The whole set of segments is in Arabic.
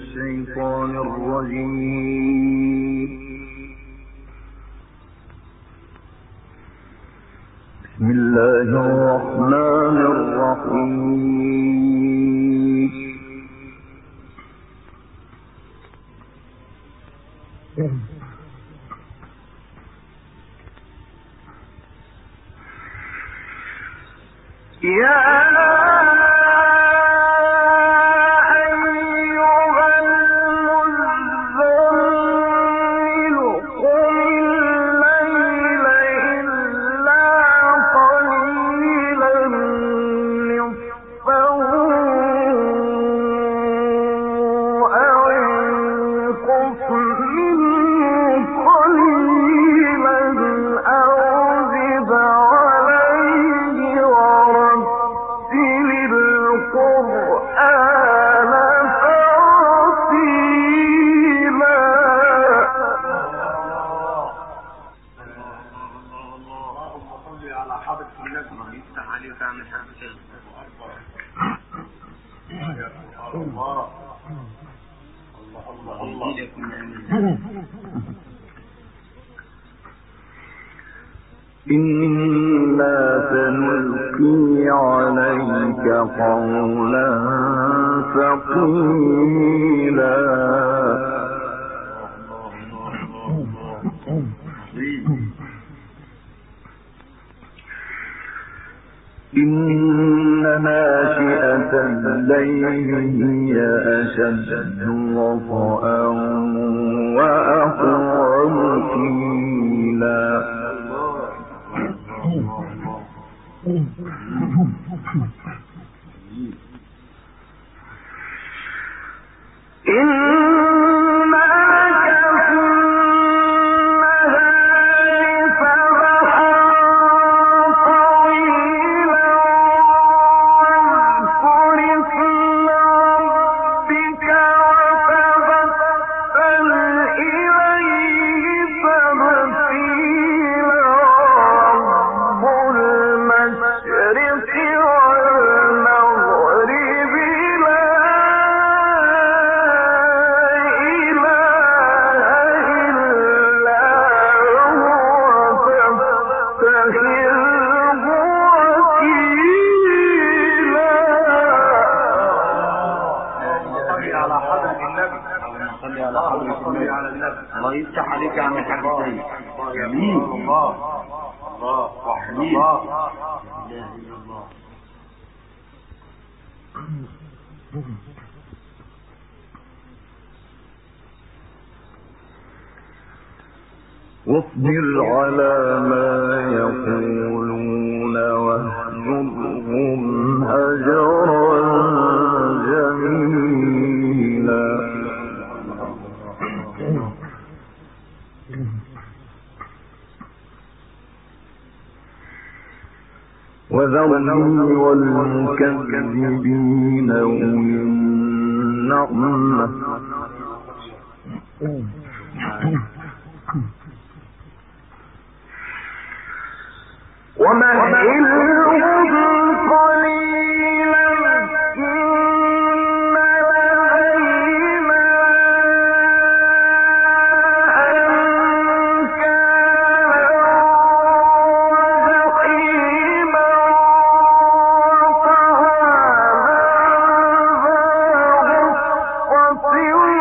الشيطان الرجيم. بسم الله الرحمن الرحيم. يا إنا سنلقي عليك قولا ثقيلا. إن ناشئة الليل هي أشد وطئا وأقوم قيلا. الله يفتح عليك عن الحديثين. جميل. الله وحميد. واصبر على ما يقولون واهجرهم هجرا جميلا. وذرني والمكذبين أولي النعمة ومهلهم قليلا إن لدينا أنكالا وجحيما وطعاما ذا غصة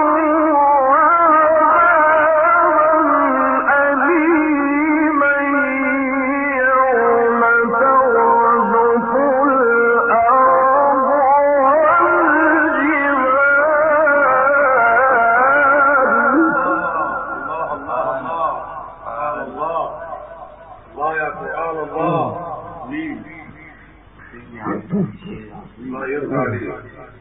وعذابا أليما يوم ترجف الأرض والجبال. الله يا سبحان الله. الله يرضى عليك.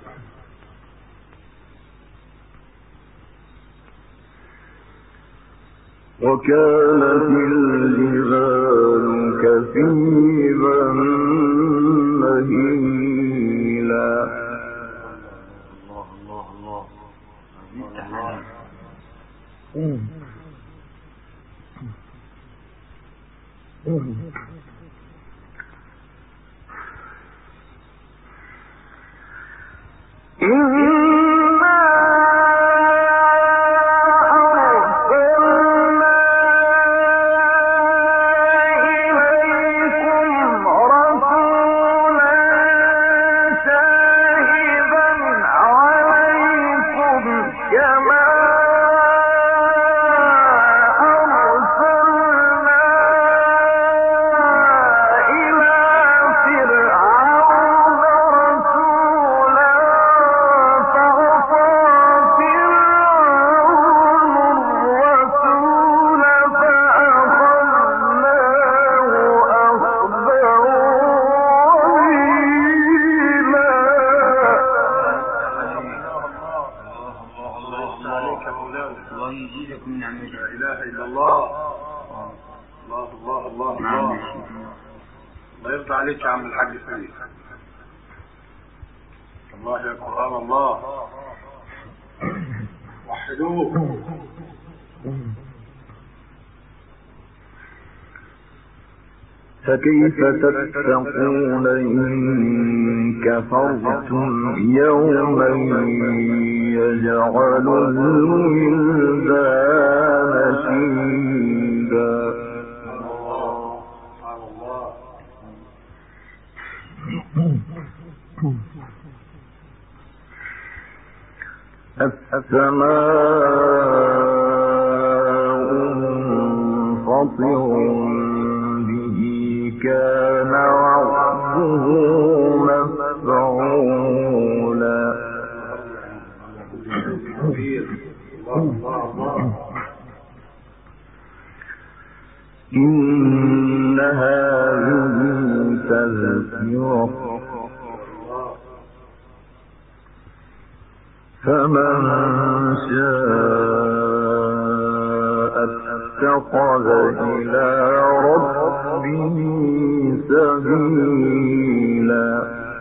وكانت الجبال كثيبا مهيلا. الله إنا يزيدك من نعمته. لا اله الا الله. الله الله الله الله. الله يرضى عليك يا عم الحاج سيد. الله يا قرآن الله. وحدوه. فكيف تتقون إن كفرتم يوما يجعل الولدان شيبا. السماء منفطر به كان وعده مفعولا. إن هذه تذكرة فمن شاء اتخذ إلى ربه سبيلا.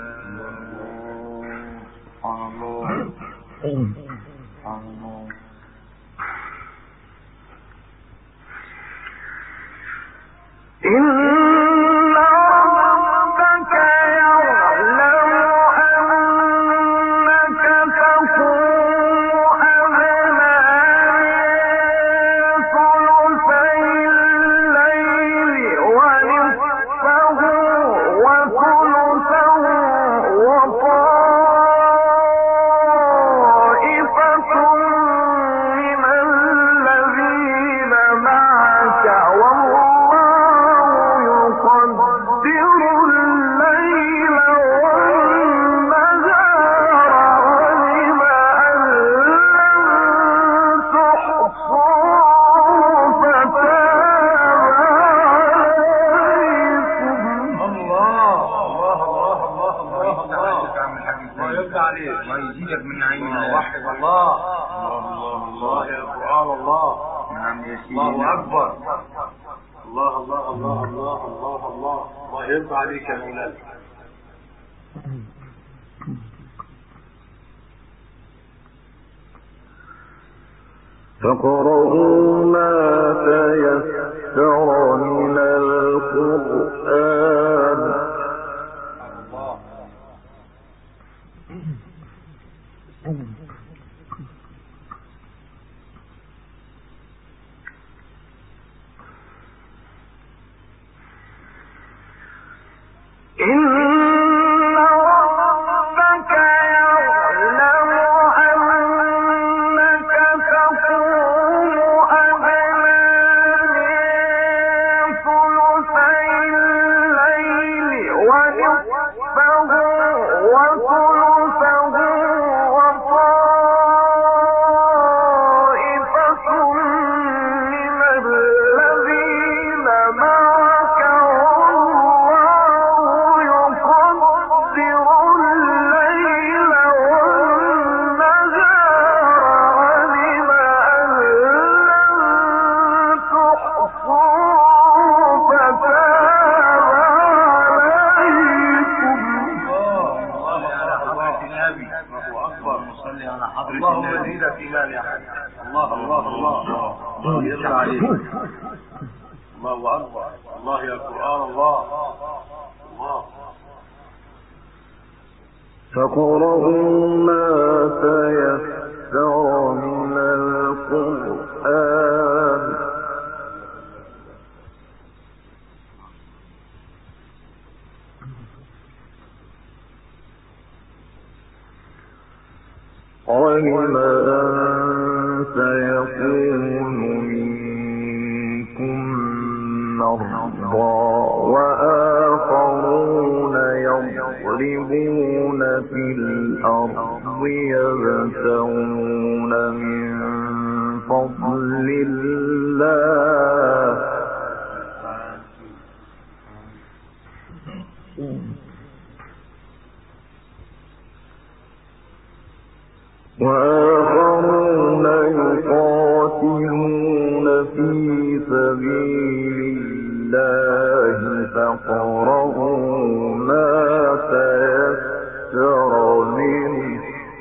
فاقرؤوا ما تيسر من القرآن. فاقرؤوا ما تيسر من القرآن. علم أن سيكون منكم مرضى وآخرون يضربون في الأرض يبتغون من فضل الله وآخرون يقاتلون تقاتلون في سبيل الله فاقرؤوا ما تيسر منه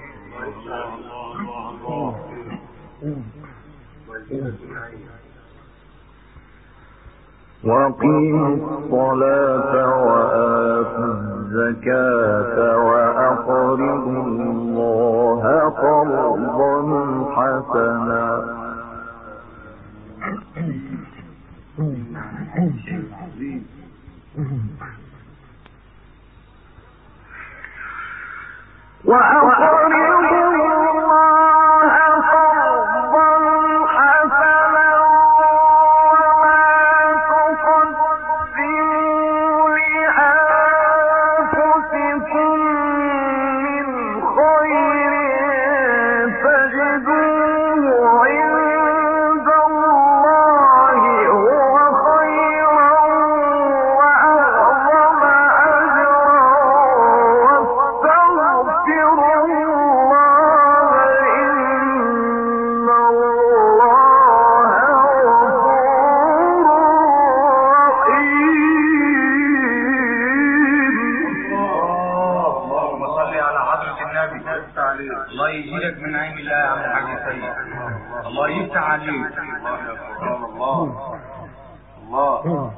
وأقيموا الصلاة وآتوا الزكاة وأقرضوا الله قرضا حسنا الله يجيلك من عين الله يا عم الحاج سيد. الله يفتح عليك. الله الله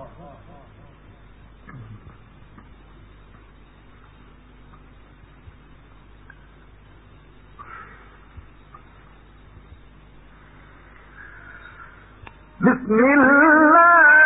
بسم الله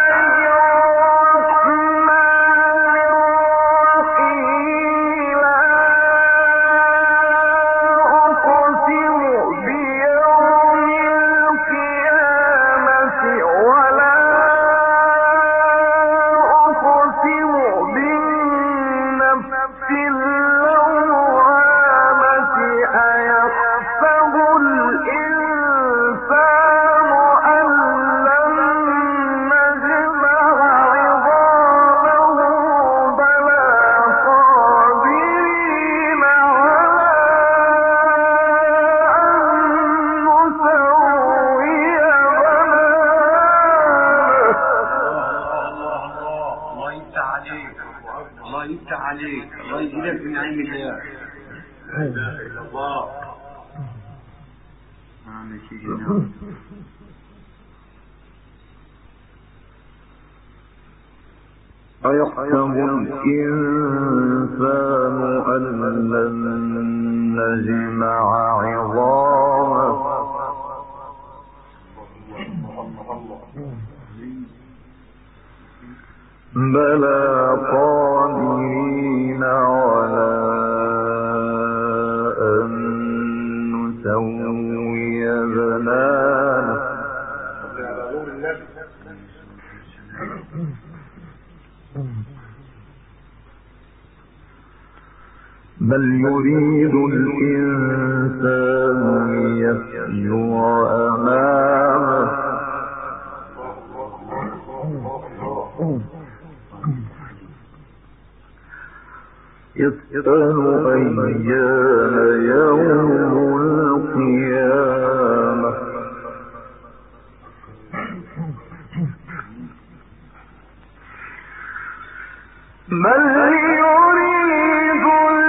الله يجيلك من عين الله. لا اله الا الله. نعم يا سيدي نعم. أيحسب الإنسان أن لن نجمع عظامه بلى قادرين على أن نسوي بنانه بل يريد الإنسان ليفجر أمامه يسأل أيان يوم القيامة بل يريد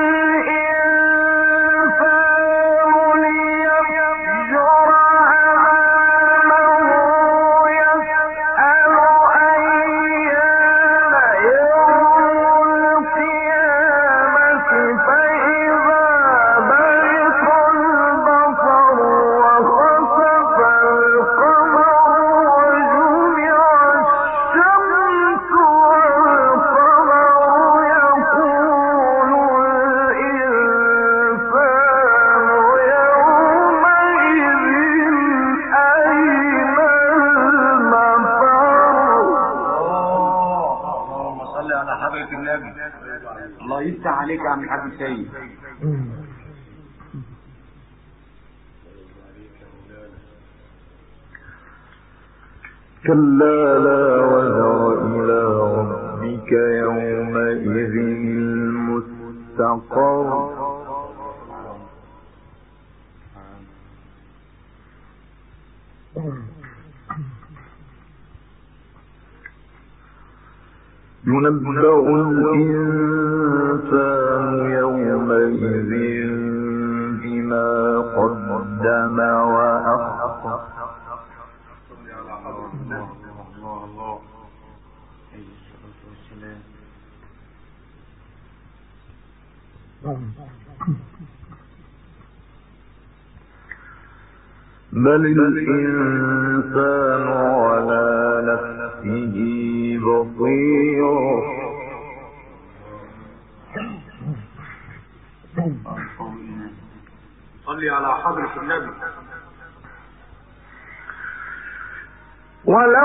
الإنسان ليفجر أمامه يسأل أيان يوم القيامة فإذا برق البصر وخسف القمر وجمع الشمس والقمر يقول الإنسان يومئذ أين المفر. اللهم صل على حضرة النبي. الله يفتح عليك يا عم الحاج سيد. كلا لا وزر إلى ربك يومئذ المستقر ينبأ الإنسان يومئذ بما قدم وأخر بل الإنسان على نفسه بصير صلي على حضرة النبي. ولو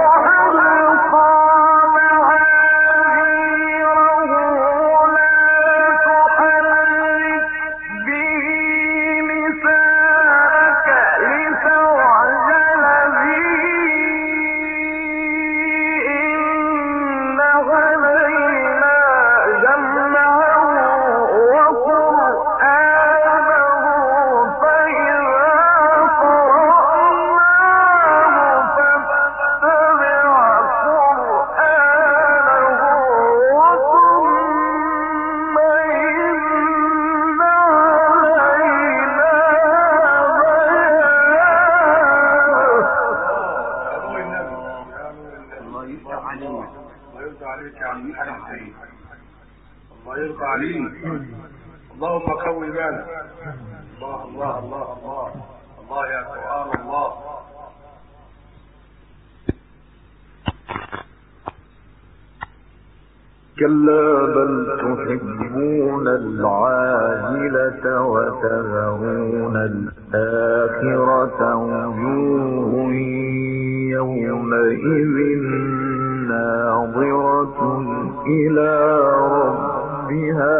الله يرضى عليك. اللهم قوي بالك. الله الله الله الله الله يا قرآن الله. كلا بل تحبون العاجلة وتذرون الآخرة وجوه يومئذ ناظرة إلى ربها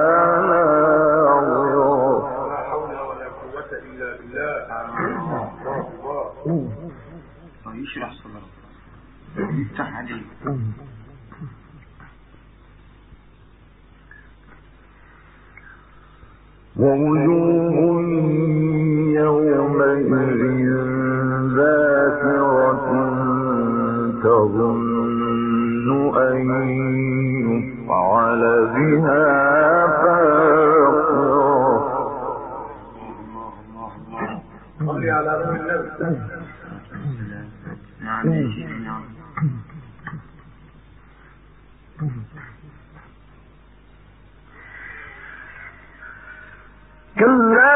ناظرة. لا حول ولا قوة إلا بالله. الله يشرح صدرك يفتح عليك. ووجوه يومئذ ذاكرة تظن أن يفعل بها فاقرة. صلي على رسول النبي. نعم يا شيخ. نعم. كلا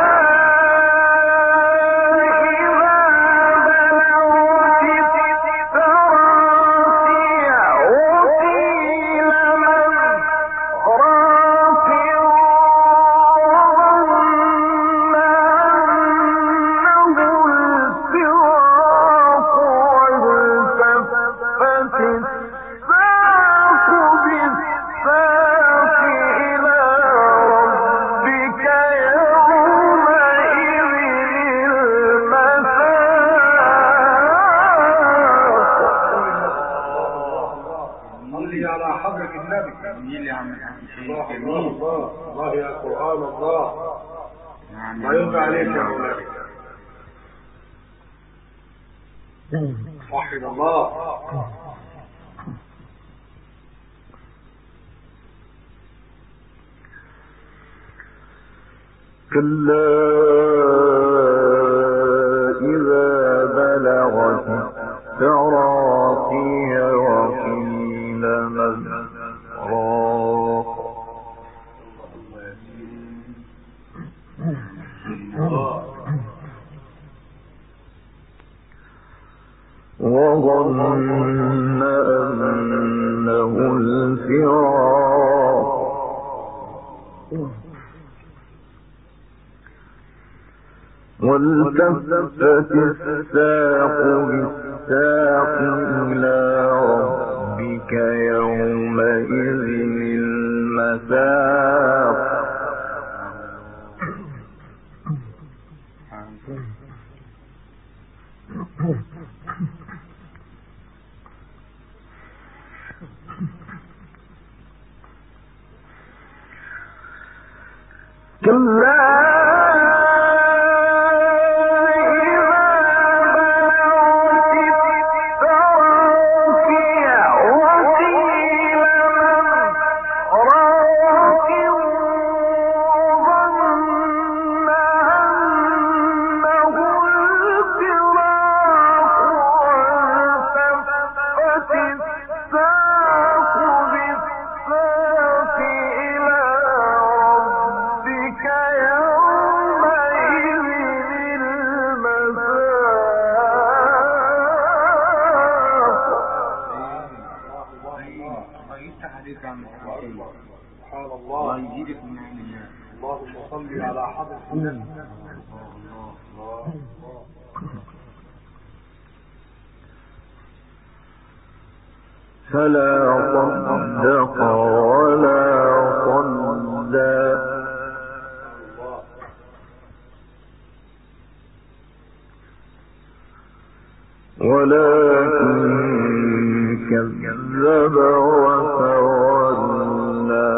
الله يا قرآن الله. ما يرضى عليك يا مولانا. وحد الله. كلا إذا بلغت التراقي وقيل من راق وظن أنه الفراق والتفت الساق بالساق إلى ربك يومئذ المساق. كلا فلا صدق ولا صلى ولكن كذب وتولى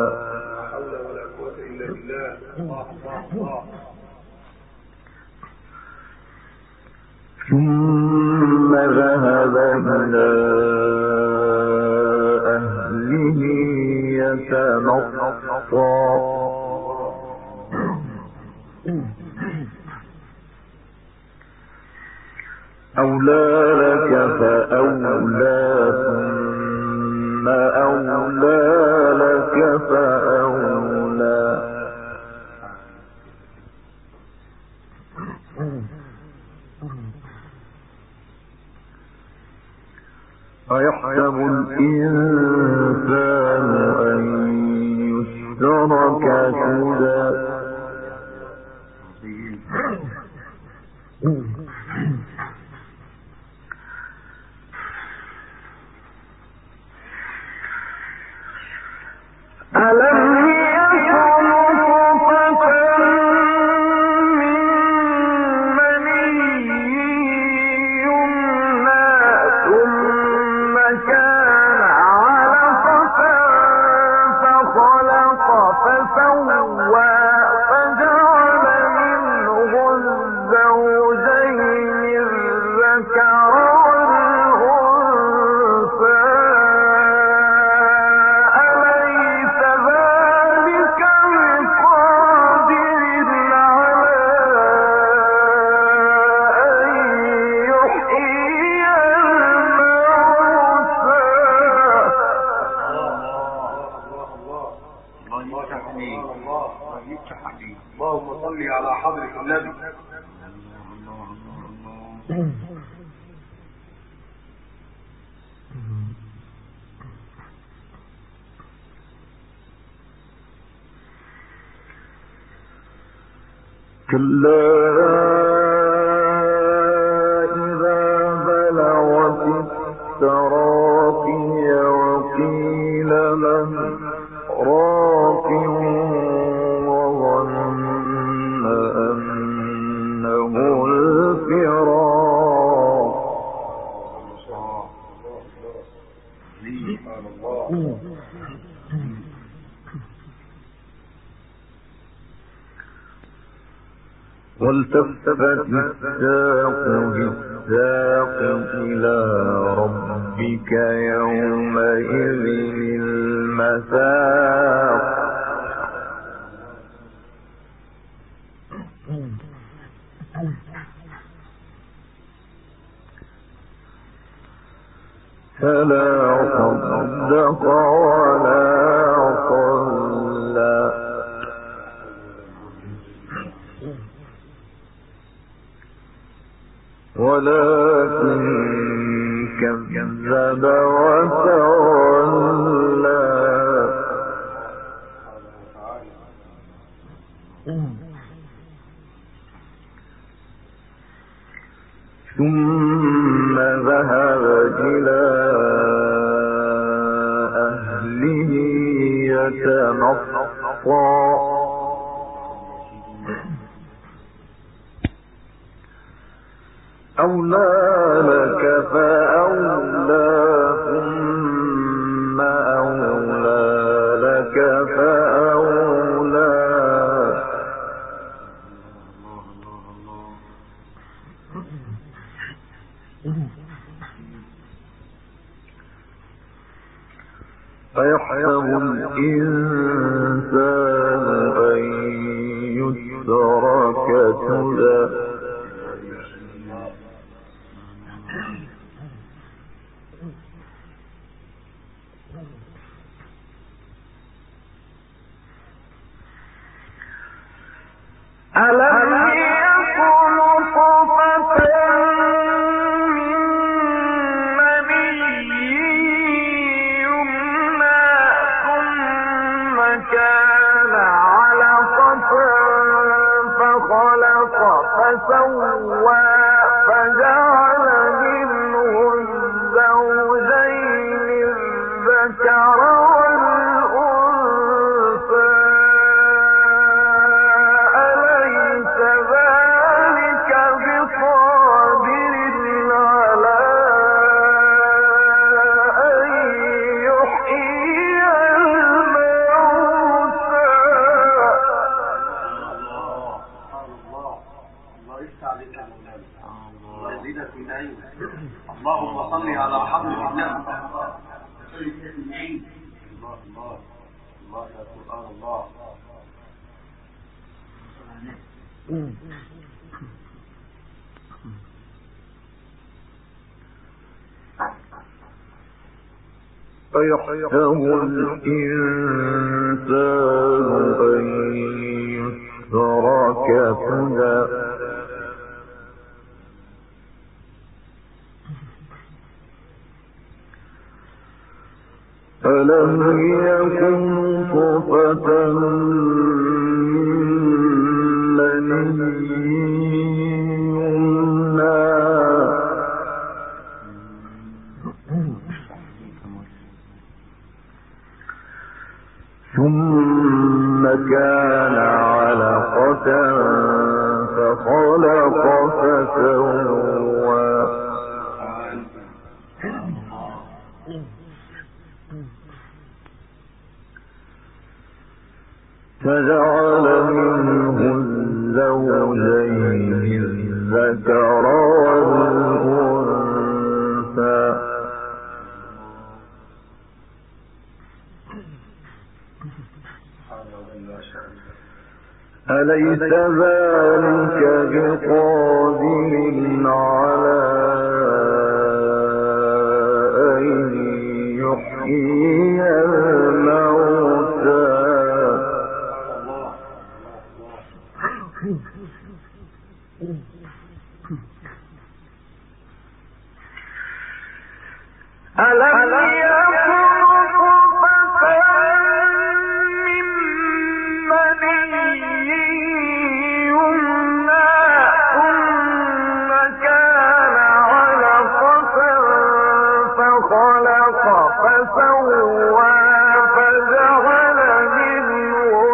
ثم ذهب إلى أهله يتمطى أولى لك فأولى ثم أولى لك فأولى أيحسب الإنسان أن يترك سدى ألم يكن نطفة من مني يمنى ثم كان علقة فخلق فسوى فجعل منه الزوجين الذكر والأنثى اللهم صل على حضرة النبي. كلا إذا بلغت التراقي وقيل من راق وظن أنه الفراق والتفت الساق بالساق إلى ربك يومئذ المساق فلا صدق ولا صلى ولكن كذب وتولى ثم ذهب إلى أهله يتمطى أولى لك فأولى ثم أولى لك فأولى أيحسب الإنسان أن يترك سدى ألم يكن نطفة من مني يمنى ثم كان علقة فسوى فجعل منه الزوجين الذكر والأنثى أليس ذلك بقادر على أن يحيي الموتى. الله يفتح عليك يا مولانا، الله يزيدك من علم. اللهم صل على حضرة النبي. الله الله الله يا سبحان الله. أيحسب الإنسان أن يترك سدى ألم يكن طفة من مني يمنى ثم كان علقة فخلق فسوى فجعل منه الزوجين الذكر والأنثى أليس ذلك بقادر على أن يحيي الموتى. ألم يكن طفة من مني يمنى ثم كان علقة فخلق فسوى فجعل منه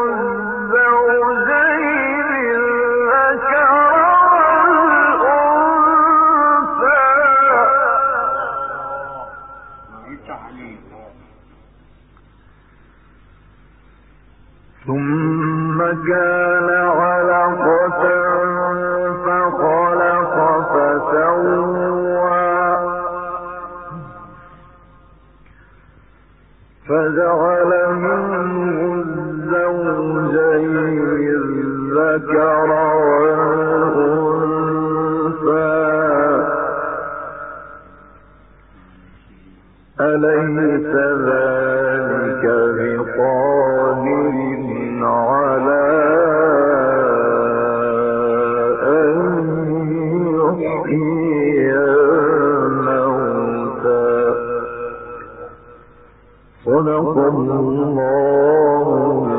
الزوجين الذكر والأنثى ثم كان علقة فخلق فسوى فجعل منه الزوجين الذكر والأنثى أليس ذلك بقادر على أن يحيي الموتى. صدق الله